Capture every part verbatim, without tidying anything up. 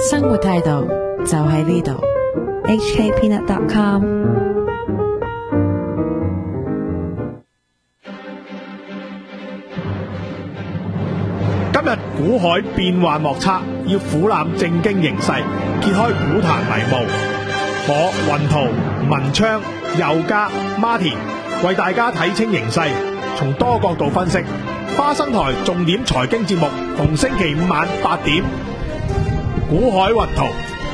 生活態度就喺呢度 H K peanut dot com。 今日股海變幻莫測，要俯瞰正經形勢，揭開股壇迷霧。我雲圖、文昌、佑嘉、Martin 為大家睇清形勢，從多角度分析。花生台重點財經節目，逢星期五晚八點，股海雲圖。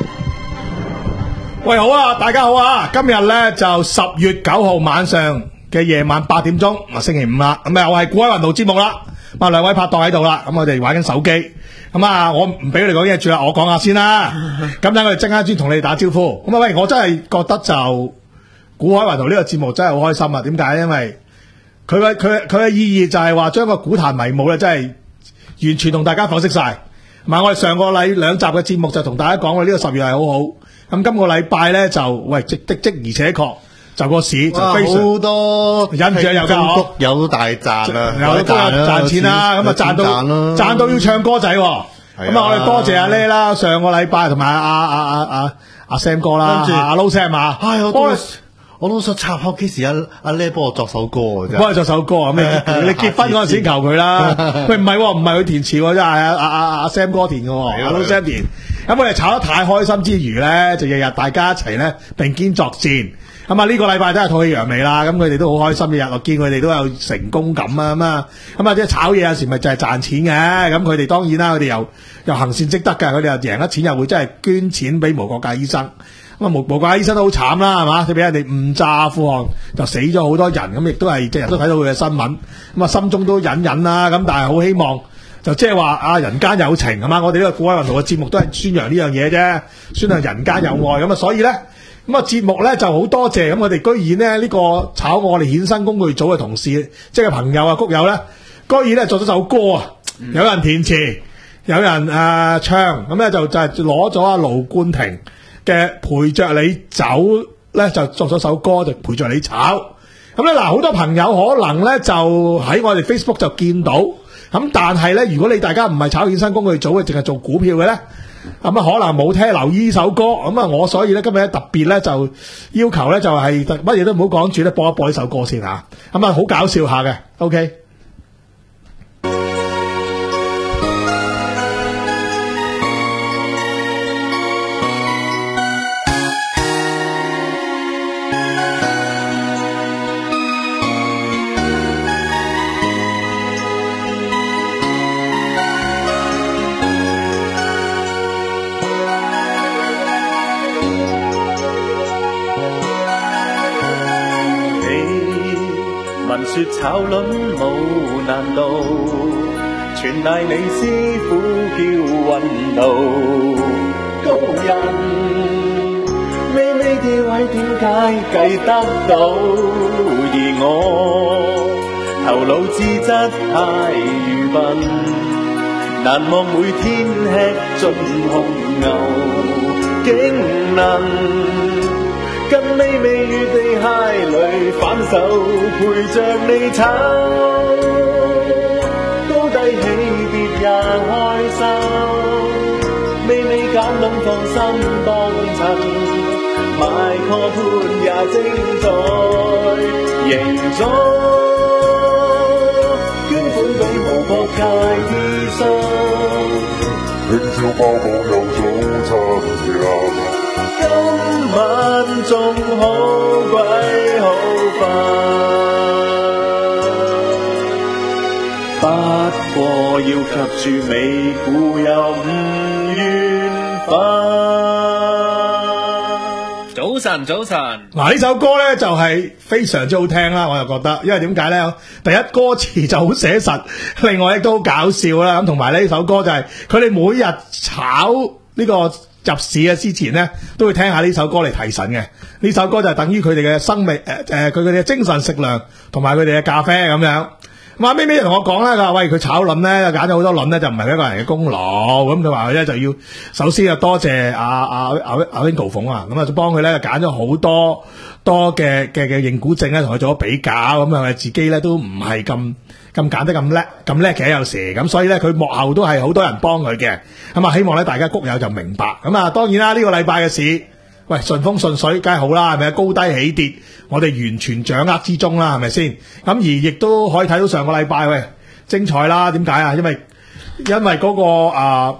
喂，好啊，大家好啊！今日呢就十月九號晚上嘅夜晚八點鐘，啊星期五啦，咁啊我係股海雲圖節目啦。咁啊兩位拍檔喺度啦，咁我哋玩緊手機，咁啊我唔俾佢哋講嘢住啦，我講下先啦。咁等我哋陣間先同你哋打招呼。咁啊喂，我真係覺得就股海雲圖呢個節目真係好開心啊！點解？因為佢嘅佢佢嘅意義就係話將個股壇迷霧咧，真係完全同大家剖析晒。唔係我哋上個禮兩集嘅節目就同大家講過呢個十月係好好。咁今個禮拜咧就喂即即即而且確就個市就非常好多忍住有㗎， 有大賺啊， 有賺賺錢啦，咁啊賺到賺到要唱歌仔。咁啊我哋多謝阿 Lê 啦，上個禮拜同埋阿阿阿阿阿 Sam 哥啦，阿 Low Sam 啊， 唉我都我都想插開幾時阿阿 Lê 幫我作首歌啊，真係幫佢作首歌啊！咩？你結婚嗰陣時求佢啦。喂，唔係唔係佢填詞喎，真係阿阿阿阿 Sam 哥填嘅喎，阿 Low Sam 填。咁我哋炒得太開心之餘咧，就日日大家一齊咧並肩作戰。咁啊呢個禮拜都係吐氣揚眉啦，咁佢哋都好開心嘅日，我見佢哋都有成功感啊咁啊，咁啊即係炒嘢有時咪就係賺錢嘅，咁佢哋當然啦，佢哋又又行善積德嘅，佢哋又贏得錢又會真係捐錢俾無國界醫生，咁啊無無國界醫生都好慘啦，係嘛？佢俾人哋誤炸阿富汗就死咗好多人，咁亦都係即係日都睇到佢嘅新聞，咁啊心中都隱隱啦，咁但係好希望就即係話啊人間有情係嘛？我哋呢個股海雲圖嘅節目都係宣揚呢樣嘢啫，宣揚人間有愛，咁啊所以咧。咁啊，節目咧就好多謝咁，我哋居然咧呢個炒我哋衍生工具組嘅同事，即係朋友啊、谷友咧，居然咧作咗首歌啊，有人填詞，有人誒、呃、唱，咁咧就就係攞咗阿盧冠廷嘅陪着你走咧，就作咗首歌就陪着你炒。咁咧嗱，好多朋友可能咧就喺我哋 Facebook 就見到，咁但係咧，如果你大家唔係炒衍生工具組嘅，淨係做股票嘅咧。咁啊，可能冇聽留意呢首歌，咁啊，我所以咧今日咧特別咧就要求咧就係乜嘢都唔好講住咧，播一播呢首歌先吓，咁啊好搞笑下嘅 ，OK。 說炒輪冇難度，全賴你師傅叫運道。高人微微地位點解計得到？而我頭腦資質太愚笨，難忘每天吃盡紅牛，竟能跟微微於地蟹裏反手陪着你炒，高低起跌也開心，微微減諗放心當襯，買個盤也精彩，贏咗捐款俾無國界醫生，聽朝包網有早餐有。今晚仲好鬼好瞓，不過要及住美股又唔緣分。早晨，早晨。 嗱呢首歌咧就係、是、非常之好聽啦，我又覺得，因為點解咧？第一歌詞就好寫實，另外亦都好搞笑啦。咁同埋呢首歌就係佢哋每日炒呢、這個。入市嘅之前咧，都會聽下呢首歌嚟提神嘅。呢首歌就係等於佢哋嘅生命誒誒，佢哋嘅精神食糧同埋佢哋嘅咖啡咁樣。 咁阿咪咪同我講咧，佢話喂佢炒輪咧揀咗好多輪咧，就唔係佢一個人嘅功勞。咁佢話咧就要首先啊多謝阿阿阿阿 Wingo 鳳啊，咁啊幫佢咧揀咗好多多嘅嘅嘅認股證咧，同佢做咗比較，咁啊自己咧都唔係咁咁揀得咁叻咁叻嘅有時，咁所以咧佢幕後都係好多人幫佢嘅。咁啊希望咧大家谷友就明白。咁啊當然啦，呢、這個禮拜嘅市，喂順風順水梗係好啦，係咪高低起跌？我哋完全掌握之中啦，係咪先？咁而亦都可以睇到上個禮拜喂精彩啦。點解啊？因為因為嗰、那個啊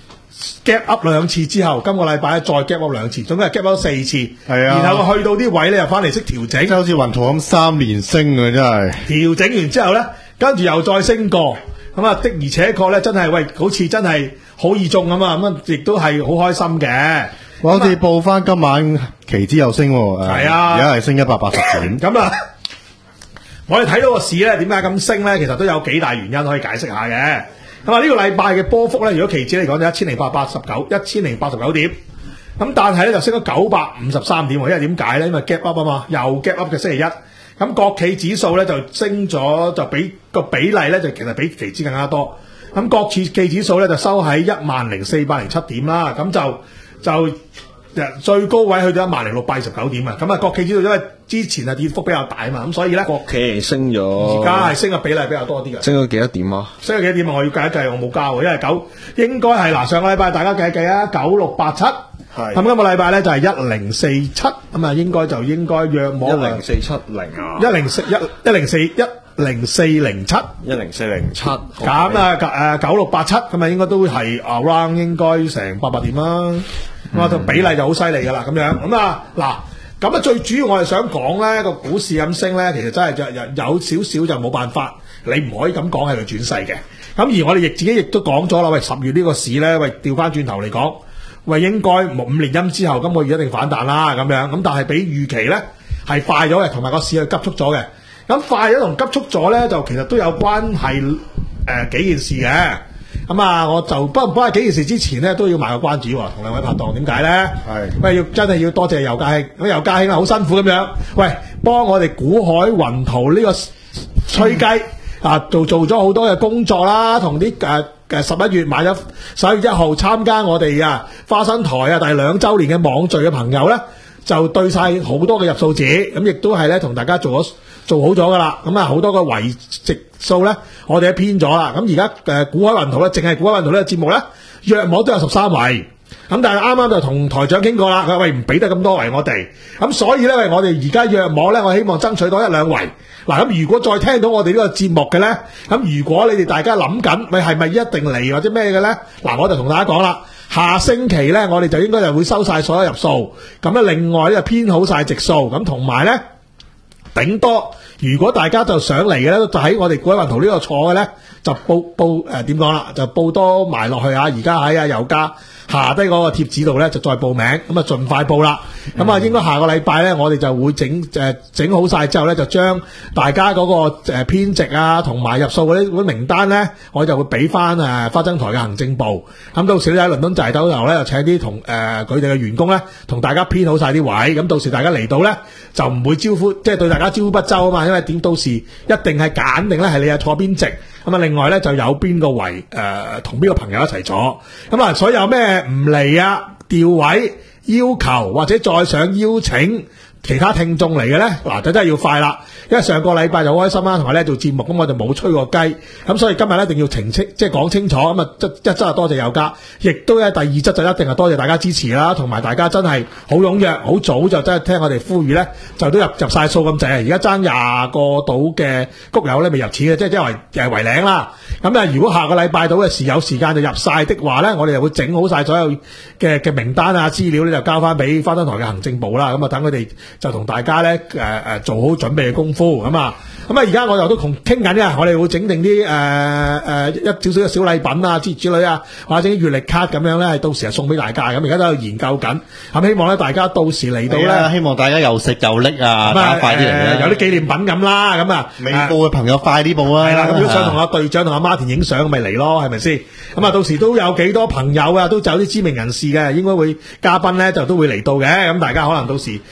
gap up 兩次之後，今個禮拜再 gap up 兩次，總之係 gap up 四次。係啊，然後去到啲位咧又翻嚟識調整， 即係好似雲圖咁三連升啊！真係調整完之後咧，跟住又再升過。咁啊的而且確咧，真係喂，好似真係好易中咁啊！咁啊，亦都係好開心嘅。 我好似報翻今晚期指又升，係啊，而家係升一百八十點。 咁啊，我哋睇到個市咧，點解咁升咧？其實都有幾大原因可以解釋下嘅。咁啊，呢個禮拜嘅波幅咧，如果期指嚟講就一千零八八十九，一千零八十九點。咁但係咧就升咗九百五十三點，因為點解咧？因為 gap up 啊嘛，又 gap up 嘅星期一。咁國企指數咧就升咗，就比個比例咧就其實比期指更加多。咁國企指數咧就收喺一萬零四百零七點啦，咁就就最高位去到一萬零六百二十九點啊！咁啊，國企指數因為之前啊跌幅比較大啊嘛，咁所以咧國企升咗， 而家係升嘅比例比較多啲嘅。 升咗幾多點啊？ 升咗幾多點啊？我要計一計，我冇交喎，因為九應該係嗱上個禮拜大家計一計啊，九六八七。係。咁今個禮拜咧就係一零四七，咁啊應該就應該約莫一零四七零啊， 一零四一一零四一零四零七， 一零四零七。 咁啊誒九六八七，咁啊應該都係 around 應該成八百點啦。咁啊，就比例就好犀利噶啦，咁樣咁啊嗱，咁啊最主要我係想講咧個股市咁升咧，其實真係就有有少少就冇辦法，你唔可以咁講係佢轉勢嘅。咁而我哋亦自己亦都講咗啦，喂十月呢個市咧，喂調翻轉頭嚟講，喂應該五連陰之後今個月一定反彈啦，咁樣咁但係比預期咧係快咗嘅，同埋個市係急速咗嘅。咁快咗同急速咗咧，就其實都有關係誒、呃、幾件事嘅。咁啊，我就不不過幾件事之前咧，都要賣個關子喎，同兩位拍檔點解咧？係喂，要真係要多謝尤家興，咁尤家興啊，好辛苦咁樣，喂，幫我哋股海雲圖呢個吹雞、嗯、啊，做做咗好多嘅工作啦，同啲誒誒十一月買咗十一月一號參加我哋啊花生台啊第兩週年嘅網聚嘅朋友咧，就對晒好多嘅入數紙，咁亦都係咧同大家做咗做好咗噶啦，咁啊好多個維值數咧，我哋都編咗啦。咁而家誒股海雲圖咧，淨係股海雲圖呢個節目咧，約莫都有十三圍。咁但係啱啱就同台長傾過啦，佢話喂唔俾得咁多圍我哋，咁所以咧我哋而家約莫咧，我希望爭取多一兩圍。嗱咁如果再聽到我哋呢個節目嘅咧，咁如果你哋大家諗緊，喂係咪一定嚟或者咩嘅咧？嗱我就同大家講啦，下星期咧我哋就應該就會收晒所有入數，咁咧另外咧就編好晒值數，咁同埋咧。頂多，如果大家就上嚟嘅咧，就喺我哋股海雲圖呢個坐嘅咧，就報報誒點講啦，就報多埋落去啊！而家喺啊油價下低嗰個貼紙度咧，就再報名，咁啊盡快報啦。咁、嗯、啊，應該下個禮拜咧，我哋就會整誒整好晒之後咧，就將大家嗰個誒編值啊，同埋入數嗰啲名單咧，我就會俾翻誒花生台嘅行政部。咁到時咧喺倫敦寨斗頭咧，就請啲同誒佢哋嘅員工咧，同大家編好晒啲位。咁到時大家嚟到咧，就唔會招呼，即係對大家招呼不周啊嘛。因為點到時一定係揀定咧係你係坐邊席。咁啊，另外咧就有邊個圍誒同邊個朋友一齊坐。咁啊，所以有咩唔嚟啊調位要求或者再想邀請其他聽眾嚟嘅咧，嗱就真係要快啦，因為上個禮拜就好開心啦，同埋咧做節目咁我就冇吹過雞，咁所以今日咧一定要澄清，即係講清楚，咁啊一則係多謝有家，亦都咧第二則就一定係多謝大家支持啦，同埋大家真係好踴躍，好早就真係聽我哋呼籲咧，就都入入晒數咁滯，而家爭廿個到嘅谷友咧未入錢嘅，即係即係為誒為領啦。咁啊，如果下個禮拜到嘅時有時間就入晒的話咧，我哋就會整好晒所有嘅嘅名單啊資料咧，就交翻俾花燈台嘅行政部啦，咁啊等佢哋。就同大家咧誒誒做好準備嘅功夫咁啊，咁啊而家我又都同傾緊嘅，我哋會整定啲誒誒一少少嘅小禮品啊之之類啊，或者月曆卡咁樣咧，到時係送俾大家咁，而家都喺度研究緊，咁希望咧大家到時嚟到咧， 希望大家又食又拎啊，大家快啲嚟啦， 有啲紀念品咁啦，咁啊未報嘅朋友快啲報啊， 係啦，咁如果想同阿隊長同阿 Martin 影相，咪嚟咯，係咪先？咁啊到時都有幾多朋友啊，都有啲知名人士嘅，應該會嘉賓咧就都會嚟到嘅，咁大家可能到時都係。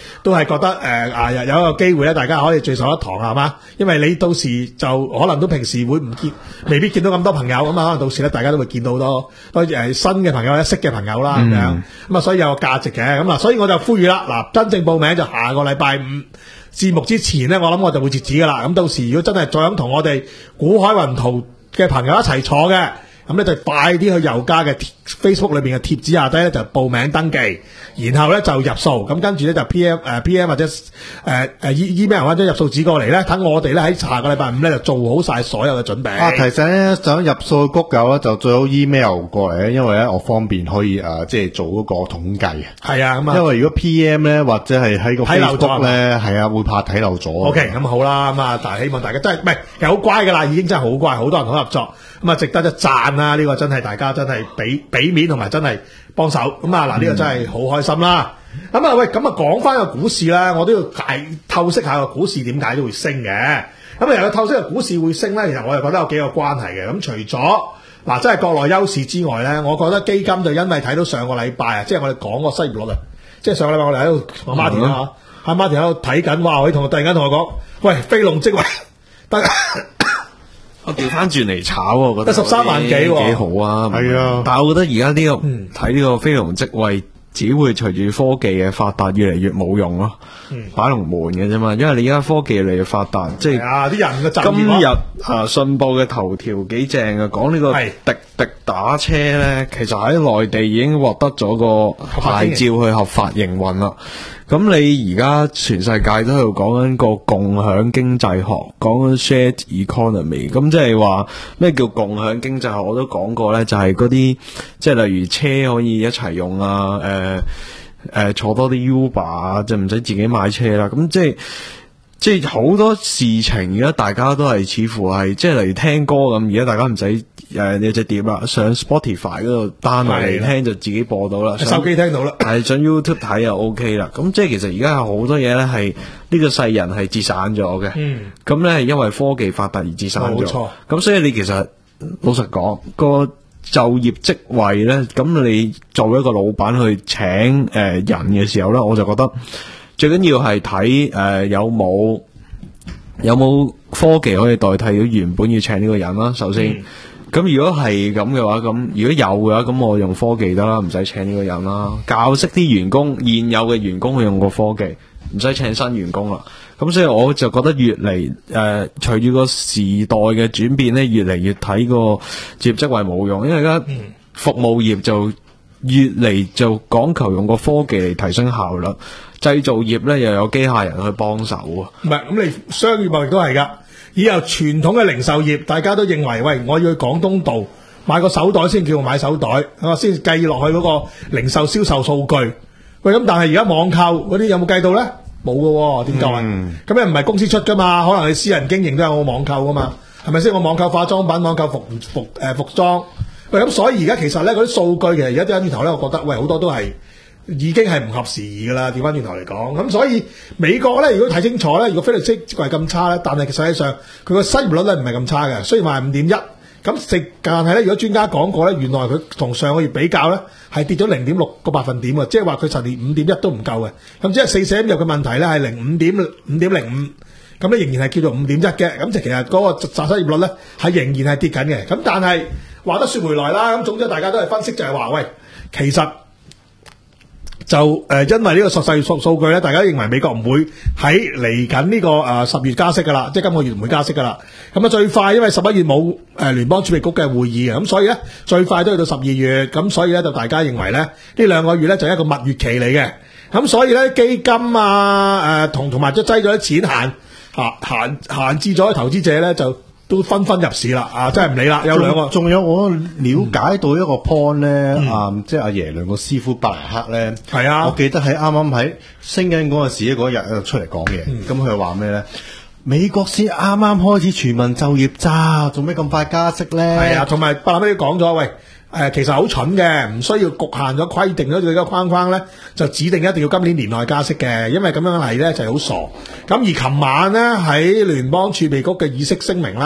覺得誒啊有有一個機會咧，大家可以聚首一堂係嘛？因為你到時就可能都平時會唔見，未必見到咁多朋友咁啊，可能到時咧大家都會見到好多多誒新嘅朋友或者識嘅朋友啦咁樣，咁啊所以有個價值嘅，咁啊所以我就呼籲啦，嗱真正報名就下個禮拜五節目之前咧，我諗我就會截止噶啦，咁到時如果真係再想同我哋古海雲圖嘅朋友一齊坐嘅。咁咧就快啲去郵家嘅 Facebook 裏邊嘅貼紙下低咧就報名登記，然後咧就入數，咁跟住咧就 P M 誒、呃、P M 或者誒誒、呃、email 或者入數紙過嚟咧，等我哋咧喺下個禮拜五咧就做好晒所有嘅準備。 啊，提醒咧想入數嘅谷友咧就最好 email 過嚟咧，因為咧我方便可以誒、呃、即係做嗰個統計。 係啊，咁啊， 因為如果 P M 咧或者係喺個 Facebook 咧係啊會怕睇漏咗。 OK，咁好啦，咁啊，但係希望大家真係唔係又好乖噶啦，已經真係好乖，好多人好合作。咁啊，值得一讚啊！呢、這個真係大家真係俾俾面同埋真係幫手。咁啊，嗱，呢個真係好開心啦。咁啊，喂，咁啊，講翻個股市啦，我都要解透析下個股市點解都會升嘅。咁啊，由透析個股市會升咧，其實我又覺得有幾個關係嘅。咁除咗嗱，真係國內優勢之外咧，我覺得基金就因為睇到上個禮拜啊，即係我哋講個失業率啊，即係上個禮拜我哋喺度阿馬田啊，阿馬田喺度睇緊，哇！佢同我突然間同我講，喂，非農職位得。 我調翻轉嚟炒，我覺得得十三萬幾， 幾好啊！ 係啊， 但係我覺得而家呢個睇呢、嗯、個非農職位，只會隨住科技嘅發達越嚟越冇用咯，擺龍門嘅啫嘛。因為你而家科技越嚟越發達，即係啊啲人嘅今日啊信報嘅頭條幾正啊，講呢個滴滴打車咧，其實喺內地已經獲得咗個牌照去合法營運啦。咁你而家全世界都喺度講緊個共享經濟學，講緊 shared economy。咁即係話咩叫共享經濟學？我都講過咧，就係嗰啲即係例如車可以一齊用啊，誒、呃、誒、呃、坐多啲 Uber 啊，就唔使自己買車啦。咁即係即係好多事情而家大家都係似乎係即係例如聽歌咁，而家大家唔使誒有隻碟啦，上 Spotify 嗰度 down 落嚟聽就自己播到啦， 手機聽到啦， 係上 YouTube 睇又 OK 啦。咁即係其實而家有好多嘢咧係呢個世人係節省咗嘅。嗯，咁咧係因為科技發達而節省咗。冇錯。咁所以你其實老實講個就業職位咧，咁你作為一個老闆去請誒、呃、人嘅時候咧，我就覺得最緊要係睇誒有冇有冇科技可以代替到原本要請呢個人啦。首先。嗯，咁如果係咁嘅話，咁如果有嘅話，咁我用科技得啦，唔使請呢個人啦。教識啲員工，現有嘅員工去用個科技，唔使請新員工啦。咁所以我就覺得越嚟誒、呃，隨住個時代嘅轉變咧，越嚟越睇個職職位冇用，因為而家服務業就越嚟就講求用個科技嚟提升效率，製造業咧又有機械人去幫手啊。唔係，咁你商業貿易都係噶。以後傳統嘅零售業，大家都認為，喂，我要去廣東道買個手袋先叫我買手袋，我先計落去嗰個零售銷售數據。喂，咁但係而家網購嗰啲有冇計到咧？冇㗎喎，點計啊？咁又唔係公司出噶嘛？可能你私人經營都有我網購噶嘛？係咪先？我網購化妝品、網購服服誒服裝。喂，咁所以而家其實咧嗰啲數據其實而家啲翻轉頭咧，我覺得喂好多都係已經係唔合時宜噶啦。調翻轉頭嚟講，咁所以美國咧，如果睇清楚咧，如果非農職位咁差咧，但係實際上佢個失業率咧唔係咁差嘅，雖然話係五點一，咁食但係咧，如果專家講過咧，原來佢同上個月比較咧係跌咗零點六個百分點啊，即係話佢實連五點一都唔夠嘅，咁即係四捨五入嘅問題咧係零五點五點零五，咁咧仍然係叫做五點一嘅，咁就其實嗰個失業率咧係仍然係跌緊嘅，咁但係話得說回來啦，咁總之大家都係分析就係話喂，其實。就誒、呃，因為呢個實際數數據咧，大家認為美國唔會喺嚟緊呢個誒十、呃、月加息噶啦，即係今個月唔會加息噶啦。咁啊最快，因為十一月冇誒、呃、聯邦儲備局嘅會議嘅，咁所以咧最快都要到十二月，咁所以咧就大家認為咧呢兩個月咧就係一個蜜月期嚟嘅。咁所以咧基金啊誒同同埋即係擠咗啲錢閒嚇閒閒置咗嘅投資者咧就。都紛紛入市啦，啊，真係唔理啦。有兩個， 仲有我了解到一個 point 咧，嗯、啊，即係阿爺兩個師傅伯南克咧，係啊，我記得喺啱啱喺升緊嗰陣時嗰日喺度出嚟講嘢，咁佢話咩咧？美國先啱啱開始全民就業咋，做咩咁快加息咧？係啊，同埋伯南克都講咗，喂，誒、呃，其實好蠢嘅，唔需要局限咗規定咗佢個框框咧，就指定一定要今年年內加息嘅，因為咁樣嚟咧就係好傻。咁而琴晚咧喺聯邦儲備局嘅議息聲明咧，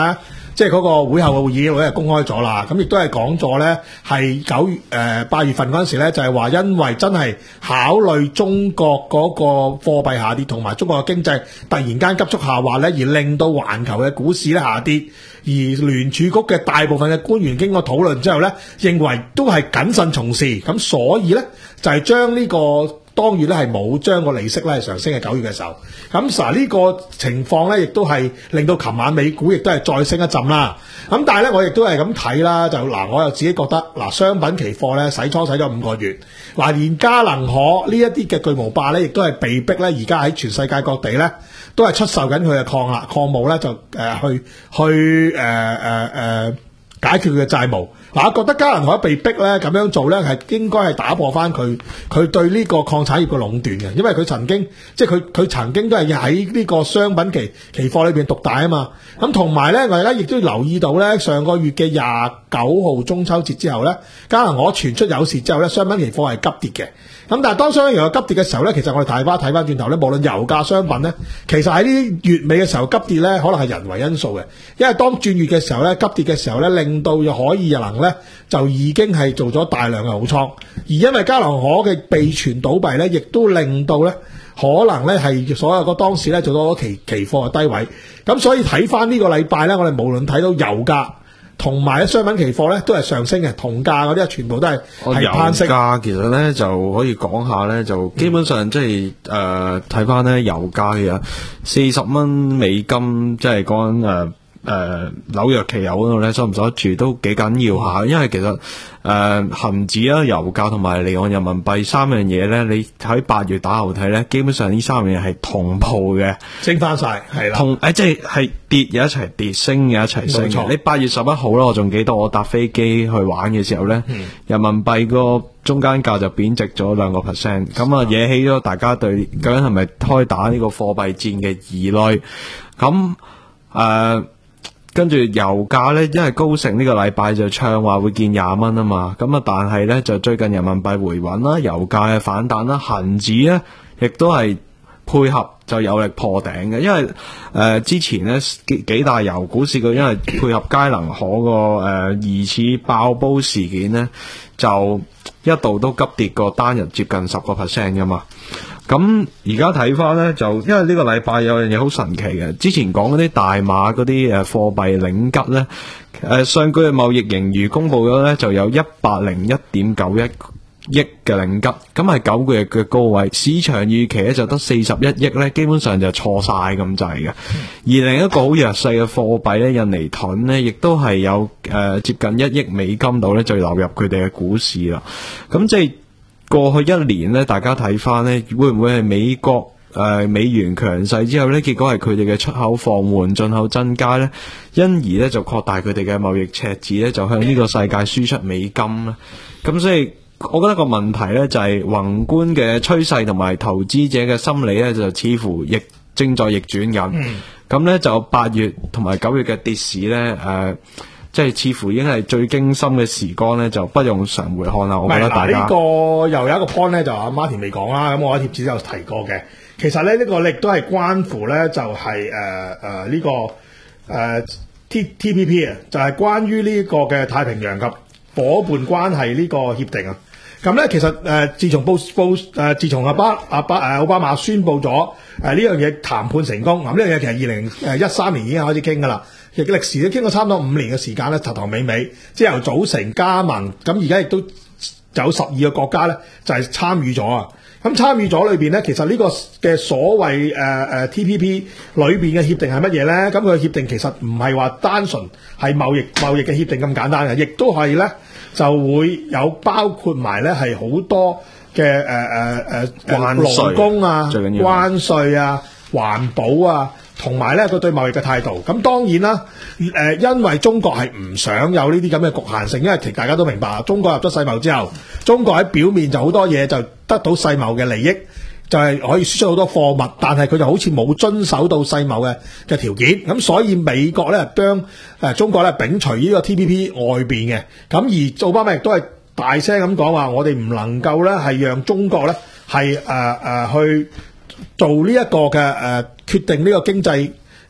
即係嗰個會後嘅會議會係公開咗啦。咁亦都係講咗咧，係九月誒八月份嗰陣時咧，就係話因為真係考慮中國嗰個貨幣下跌，同埋中國嘅經濟突然間急速下滑咧，而令到環球嘅股市咧下跌。而聯儲局嘅大部分嘅官員經過討論之後咧，認為都係謹慎從事，咁所以咧就係將呢個當月咧係冇將個利息咧係上升嘅九月嘅時候，咁嗱呢個情況咧亦都係令到琴晚美股亦都係再升一陣啦。咁但係咧我亦都係咁睇啦，就嗱我又自己覺得嗱商品期貨咧洗倉洗咗五個月，嗱連嘉能可呢一啲嘅巨無霸咧，亦都係被逼咧而家喺全世界各地咧都係出售緊佢嘅礦啦，礦務咧就誒、呃、去去誒誒誒解決佢嘅債務。嗱，我覺得嘉能可被逼咧咁樣做咧，係應該係打破翻佢佢對呢個礦產業嘅壟斷嘅，因為佢曾經即係佢佢曾經都係喺呢個商品期期貨裏邊獨大啊嘛。咁同埋咧，我而家亦都留意到咧，上個月嘅廿九號中秋節之後咧，嘉能可傳出有事之後咧，商品期貨係急跌嘅。咁但係當商品期貨急跌嘅時候咧，其實我哋睇翻睇翻轉頭咧，無論油價商品咧，其實喺呢月尾嘅時候急跌咧，可能係人為因素嘅，因為當轉月嘅時候咧，急跌嘅時候咧，令到又可以又能咧就已經係做咗大量嘅好倉，而因為嘉能可嘅被傳倒閉咧，亦都令到咧可能咧係所有個當時咧做到期期貨嘅低位，咁所以睇翻呢個禮拜咧，我哋無論睇到油價同埋商品期貨咧都係上升嘅，銅價嗰啲全部都係係攀升。 油價其實咧就可以講下咧，就基本上即係誒睇翻咧油價嘅四十蚊美金，即係講誒誒紐約期油嗰度咧，收唔收得住都幾緊要下，因為其實誒恒指啦、油價同埋離岸人民幣三樣嘢咧，你喺八月打後睇咧，基本上呢三樣嘢係同步嘅， 升翻晒係啦， 同誒即係係跌嘅一齊跌，升嘅一齊升。冇錯，你八月十一號啦，我仲記得我搭飛機去玩嘅時候咧，嗯、人民幣個中間價就貶值咗兩個 percent， 咁啊惹起咗大家對究竟係咪開打呢個貨幣戰嘅疑慮，咁誒。呃跟住油價咧，因為高盛呢個禮拜就唱話會見廿蚊啊嘛，咁啊但係咧就最近人民幣回穩啦，油價嘅反彈啦，恒指咧亦都係配合就有力破頂嘅，因為誒、呃、之前咧幾幾大油股市佢因為配合佳能可個誒、呃、疑似爆煲事件咧，就一度都急跌過單日接近十個 percent 噶嘛。咁而家睇翻咧，就因為呢個禮拜有樣嘢好神奇嘅，之前講嗰啲大馬嗰啲誒貨幣領吉咧，誒、呃、上個月貿易盈餘公布咗咧，就有一百零一點九一億嘅領吉，咁係九個月嘅高位，市場預期咧就得四十一億咧，基本上就錯晒咁滯嘅。而另一個好弱勢嘅貨幣咧，印尼盾咧，亦都係有誒、呃、接近一億美金度咧，就流入佢哋嘅股市啦。咁即係。過去一年咧，大家睇翻咧，會唔會係美國誒、呃、美元強勢之後咧，結果係佢哋嘅出口放緩、進口增加咧，因而咧就擴大佢哋嘅貿易赤字咧，就向呢個世界輸出美金咧。咁所以，我覺得個問題咧就係、是、宏觀嘅趨勢同埋投資者嘅心理咧，就似乎亦正在逆轉緊。咁咧、嗯、就八月同埋九月嘅跌市咧，誒、呃。即係似乎已經係最驚心嘅時光咧，就不用常回看啦。我覺得大家呢、這個又有一個 point 咧，就阿 Martin 未講啦。咁我喺貼紙都有提過嘅。其實咧呢、這個亦都係關乎咧，就係誒誒呢個誒、呃、T T P P 啊，就係關於呢個嘅太平洋及伙伴關係呢個協定啊。咁咧其實誒、呃、自從布布誒自從阿巴阿巴誒奧巴馬宣布咗誒呢樣嘢談判成功，咁呢樣嘢其實二零誒一三年已經開始傾噶啦。其實歷時都經過差唔多五年嘅時間咧，頭頭尾尾，即係由組成加盟，咁而家亦都有十二個國家咧，就係、是、參與咗啊！咁參與咗裏邊咧，其實呢個嘅所謂誒誒、呃、T P P 裏邊嘅協定係乜嘢咧？咁佢嘅協定其實唔係話單純係貿易貿易嘅協定咁簡單嘅，亦都係咧就會有包括埋咧係好多嘅誒誒誒勞工啊、關稅啊、環保啊。同埋咧，佢對貿易嘅態度，咁當然啦。誒、呃，因為中國係唔想有呢啲咁嘅局限性，因為其實大家都明白，中國入咗世貿之後，中國喺表面就好多嘢就得到世貿嘅利益，就係、是、可以輸出好多貨物，但係佢就好似冇遵守到世貿嘅嘅條件，咁所以美國咧將誒中國咧摒除呢個 T P P 外邊嘅，咁而奧巴馬亦都係大聲咁講話，我哋唔能夠咧係讓中國咧係誒誒去做呢一個嘅誒、呃、決定呢個經濟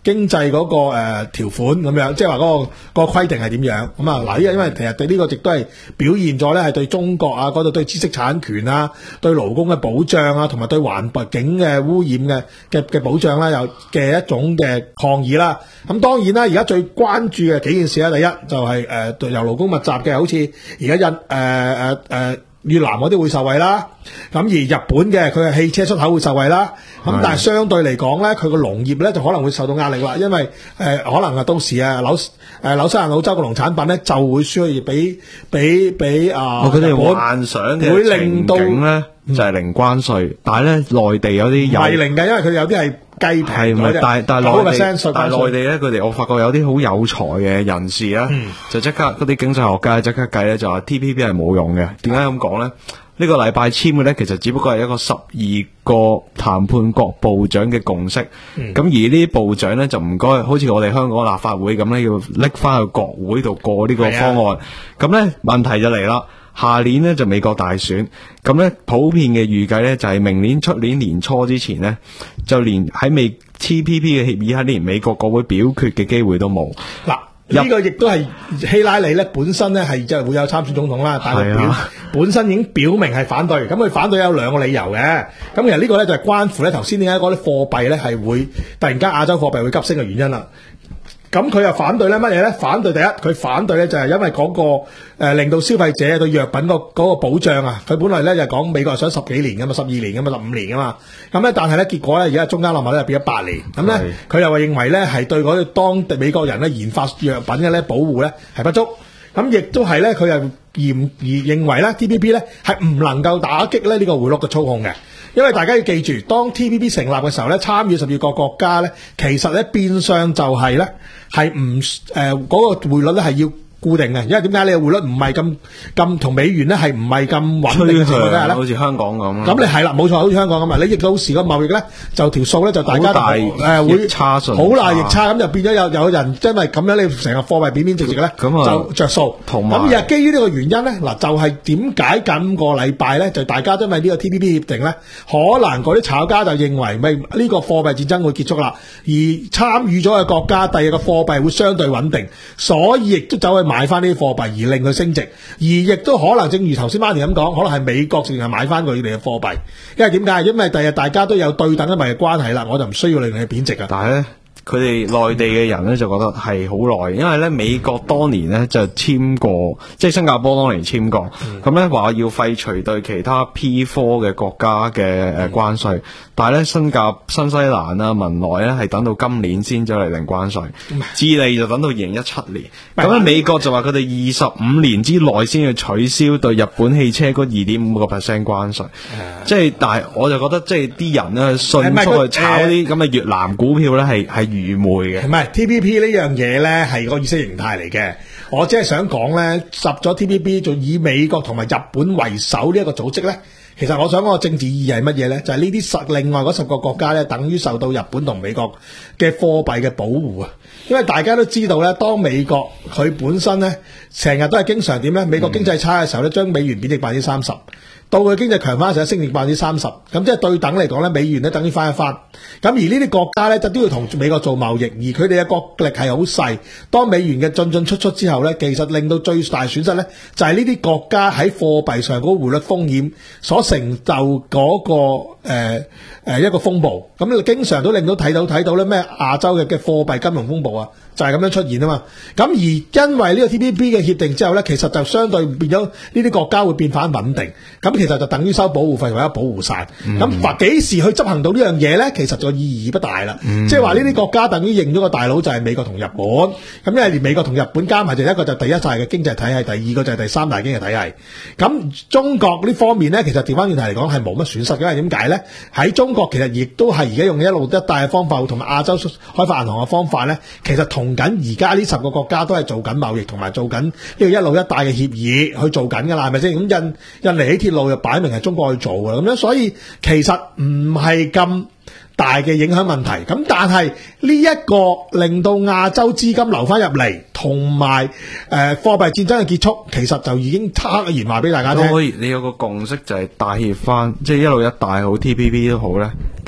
經濟嗰、那個誒條、呃、款咁樣，即係話嗰個、那個規定係點樣咁啊？嗱，呢個因為其實對呢個亦都係表現咗咧，係對中國啊嗰度對知識產權啊、對勞工嘅保障啊，同埋對環境嘅污染嘅嘅嘅保障啦，有嘅一種嘅抗議啦。咁當然啦，而家最關注嘅幾件事咧，第一就係、是、誒、呃、由勞工密集嘅，好似而家印誒誒誒越南嗰啲會受惠啦。咁而日本嘅佢嘅汽車出口會受惠啦。咁但係相對嚟講咧，佢個農業咧就可能會受到壓力啦，因為誒、呃、可能啊到時啊紐誒紐西蘭澳洲嘅農產品咧就會需要俾俾俾啊， 佢哋幻想嘅會令到咧就係零關稅，但係咧內地有啲有唔係零嘅，因為佢有啲係雞皮係咪？但係但係內地但係內地咧，佢哋我發覺有啲好有才嘅人士啦，嗯、就即刻嗰啲經濟學家即刻計咧，就話 T P P 係冇用嘅。點解咁講咧？呢、這個禮拜簽嘅咧，其實只不過係一個十二個談判國部長嘅共識。咁、嗯、而呢啲部長咧就唔該，好似我哋香港立法會咁咧，要拎翻去國會度過呢個方案。咁咧、啊、問題就嚟啦，下年呢就美國大選，咁咧普遍嘅預計咧就係明年出年年初之前呢，就連喺未 T P P 嘅協議喺連美國國會表決嘅機會都冇。嗱。呢個亦都係希拉里咧本身咧係即係會有參選總統啦，但係表、啊、本身已經表明係反對。咁佢反對有兩個理由嘅。咁其實呢個咧就係關乎咧頭先點解嗰啲貨幣咧係會突然間亞洲貨幣會急升嘅原因啦。咁佢又反對咧乜嘢咧？反對第一，佢反對咧就係因為嗰、那個誒、呃、令到消費者對藥品個嗰個保障啊，佢本來咧就講美國係想十幾年噶嘛，十二年噶嘛，十五年噶嘛。咁咧但係咧結果咧而家中間落埋咧變咗八年。咁咧佢又話認為咧係對嗰啲當地美國人咧研發藥品嘅咧保護咧係不足。咁亦都係咧佢又嚴而認為咧 T P P 咧係唔能夠打擊咧呢個匯率嘅操控嘅。因為大家要記住，當 T P P 成立嘅時候咧，參與十二個國家咧，其實咧變相就係咧係唔誒嗰個匯率咧係要固定嘅，因為點解你嘅匯率唔係咁咁同美元咧係唔係咁穩定嘅情況底下咧？ 好似香港咁。 咁你係啦，冇錯，好似香港咁啊！你亦到時個貿易咧就條數咧就大家大誒、呃、會差順好大逆差，咁就變咗有有人因為咁樣你成個貨幣貶貶值值咧，就着數。同埋咁而基於呢個原因咧，嗱就係點解今個禮拜咧就大家因為呢個 T P P 協定咧，可能嗰啲炒家就認為咪呢個貨幣戰爭會結束啦，而參與咗嘅國家第二個貨幣會相對穩定，所以亦都走去買翻呢啲貨幣而令佢升值，而亦都可能正如頭先 Martin 咁講，可能係美國淨係買翻佢哋嘅貨幣，因為點解？因為第日大家都有對等嘅貿易關係啦，我就唔需要令佢貶值啊。 但係咧，佢哋內地嘅人咧就覺得係好耐，因為咧美國當年咧就簽過，即係新加坡當年簽過，咁咧話要廢除對其他 P 四嘅國家嘅誒關稅，嗯、但係咧新加新西蘭啊、文萊咧係等到今年先再嚟零關稅，智利就等到二零一七年，咁咧、嗯、美國就話佢哋二十五年之內先要取消對日本汽車嗰二點五個 percent 關稅，即係、嗯、但係我就覺得即係啲人咧迅速去炒啲咁嘅越南股票咧係係愚昧嘅。 唔係 T P P 呢樣嘢咧係個意識形態嚟嘅，我只係想講咧，入咗 T P P 就以美國同埋日本為首呢一個組織咧，其實我想講個政治意義係乜嘢咧？就係呢啲十另外嗰十個國家咧，等於受到日本同美國嘅貨幣嘅保護啊！因為大家都知道咧，當美國佢本身咧成日都係經常點咧，美國經濟差嘅時候咧，將美元貶值百分之三十。到佢經濟強翻嘅時候，升值百分之三十，咁即係對等嚟講咧，美元咧等於翻一翻。咁而呢啲國家咧，就都要同美國做貿易，而佢哋嘅國力係好細。當美元嘅進進出出之後咧，其實令到最大損失咧，就係呢啲國家喺貨幣上嗰個匯率風險所成就嗰、那個誒、呃呃、一個風暴。咁你經常都令到睇到睇到咧咩亞洲嘅嘅貨幣金融風暴啊，就係、是、咁樣出現啊嘛。咁而因為呢個 T P P 嘅協定之後咧，其實就相對變咗呢啲國家會變返穩定。咁其實就等於收保護費或者保護晒，咁話幾時去執行到呢樣嘢咧？其實個意義不大啦。嗯、即係話呢啲國家等於認咗個大佬就係美國同日本，咁因為連美國同日本加埋就一個就第一大嘅經濟體系，第二個就係第三大經濟體系。咁中國呢方面咧，其實調翻轉頭嚟講係冇乜損失，因為點解咧？喺中國其實亦都係而家用一路一帶嘅方法同埋亞洲開發銀行嘅方法咧，其實同緊而家呢十個國家都係做緊貿易同埋做緊呢個一路一帶嘅協議去做緊㗎啦，係咪先？咁印印尼起鐵路又擺明係中國去做嘅，咁樣所以其實唔係咁大嘅影響問題。咁但係呢一個令到亞洲資金流翻入嚟，同埋誒貨幣戰爭嘅結束，其實就已經差言話俾大家聽。 可以，你有個共識就係帶挈翻，即係一路一帶好 T P P 都好咧，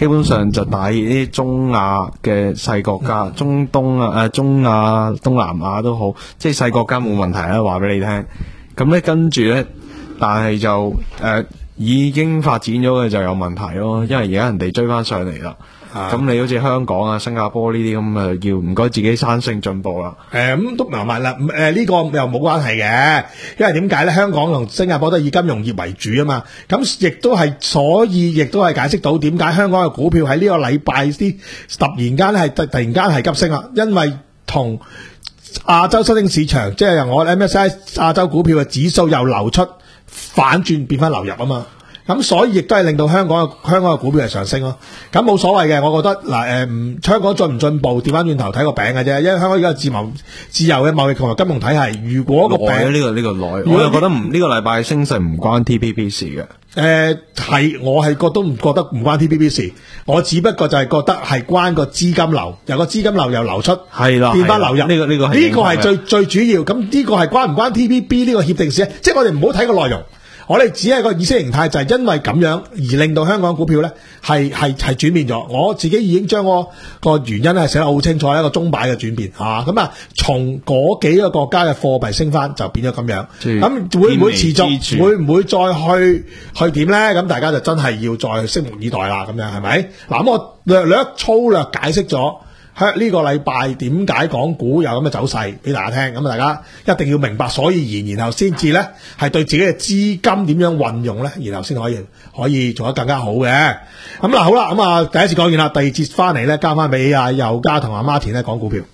基本上就打啲中亞嘅細國家，嗯、中東啊、誒、呃、中亞、東南亞都好，即係細國家冇問題啦。話俾你聽，咁咧跟住咧，但係就誒、呃、已經發展咗嘅就有問題咯，因為而家人哋追翻上嚟啦。咁、嗯、你好似香港啊、新加坡呢啲咁啊，要唔該自己生性進步啦。誒、 嗯，咁都明白啦。誒、呃，呢、這個又冇關係嘅，因為點解咧？香港同新加坡都係以金融業為主啊嘛。咁亦都係，所以亦都係解釋到點解香港嘅股票喺呢個禮拜啲突然間係突突然間係急升啊！因為同亞洲新興市場，即係由我 M S C I 亞洲股票嘅指數又流出反轉變翻流入啊嘛。咁所以亦都係令到香港嘅香港嘅股票係上升咯。咁冇所謂嘅，我覺得嗱誒，唔、呃、香港進唔進步，調翻轉頭睇個餅嘅啫。因為香港而家自貿自由嘅貿易同埋金融體系，如果個餅呢個呢個內，我又覺得唔呢、這個禮拜升勢唔關 T P P 事嘅。誒、 呃，係我係覺得唔覺得唔關 T P P 事，我只不過就係覺得係關個資金流，由個資金流又流出，係啦，變翻流入。呢、這個呢、這個呢個係最最主要。咁呢個係關唔關 T P P 呢個協定事？即係我哋唔好睇個內容。我哋只係個意識形態，就係因為咁樣而令到香港股票咧係係係轉變咗。我自己已經將個個原因係寫得好清楚，一個鐘擺嘅轉變嚇。咁啊，從嗰幾個國家嘅貨幣升翻，就變咗咁樣。咁會唔會持續？會唔會再去去點咧？咁大家就真係要再拭目以待啦。咁樣係咪？嗱，咁我略略粗略解釋咗。呢個禮拜點解港股有咁嘅走勢俾大家聽，咁啊大家一定要明白所以然，然後先至咧係對自己嘅資金點樣運用咧，然後先可以可以做得更加好嘅。咁嗱好啦，咁啊第一次講完啦，第二節翻嚟咧交翻俾阿佑嘉同阿 Martin 咧講股票。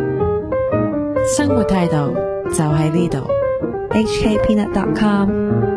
生活態度就喺呢度 ，H K Peanut dot com。